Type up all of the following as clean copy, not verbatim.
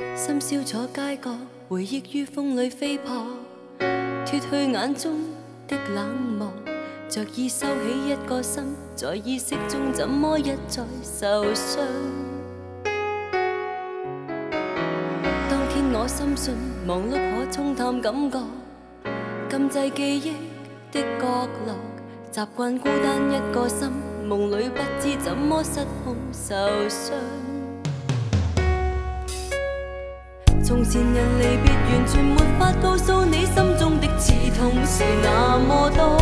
深宵坐街角，回忆于风里飞扑，脱去眼中的冷漠，着意收起一个心，在意识中怎么一再受伤。当天我深信忙碌可冲淡感觉，禁制记忆的角落，习惯孤单一个心，梦里不知怎么失控受伤。从前人离别，完全没法告诉你心中的刺痛是那么多。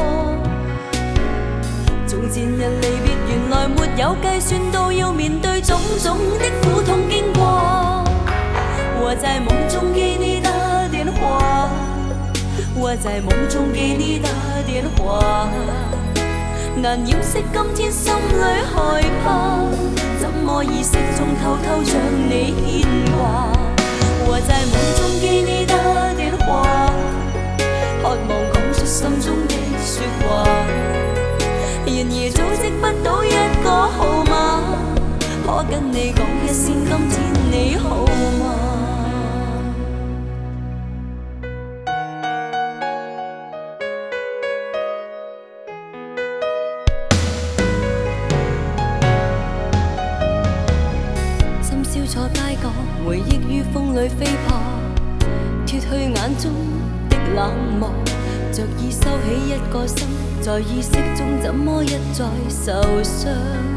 从前人离别，原来没有计算到要面对种种的苦痛经过。我在梦中给你打电话，我在梦中给你打电话，难掩饰今天心里害怕，怎么意识中偷偷将你牵挂。我在梦中给你打电话，渴望讲出心中的说话，然而组织不到一个号码，可跟你讲一声今天你好吗？深宵坐街角，回忆于风里飞扑，脱去眼中的冷漠，着意收起一个心，在意识中怎么一再受伤。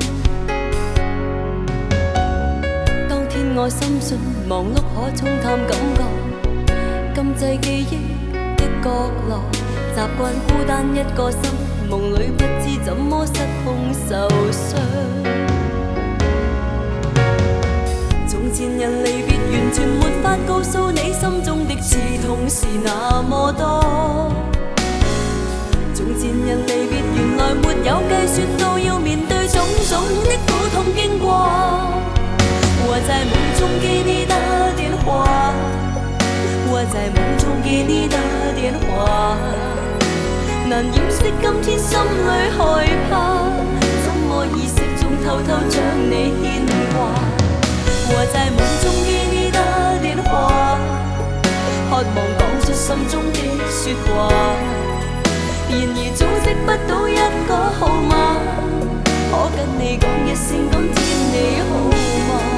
当天我深信忙碌可冲淡感觉，禁制记忆的角落，习惯孤单一个心，梦里不知怎么失控受伤。从前人离别，完全没法告诉你心中的刺痛是那么多。从前人离别，原来没有计算到要面对种种的苦痛经过。我在梦中给你打电话，我在梦中给你打电话，难掩饰今天心里害怕，怎么意识中偷偷将你牵挂。我在梦中给你打电话，渴望讲出心中的说话，然而组织不到一个号码，可跟你讲一声今天你好吗？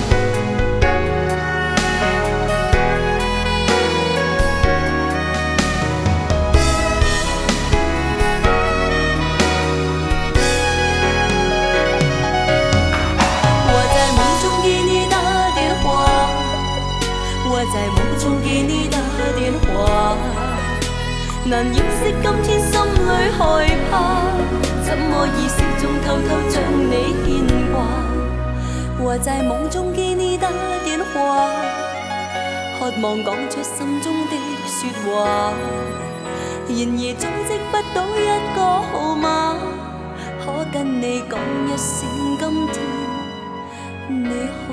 我在梦中给你打电话，难掩饰今天心里害怕，怎么意识中偷偷将你牵挂。我在梦中给你打电话，渴望讲出心中的说话，然而组织不到一个号码，可跟你讲一声今天你好。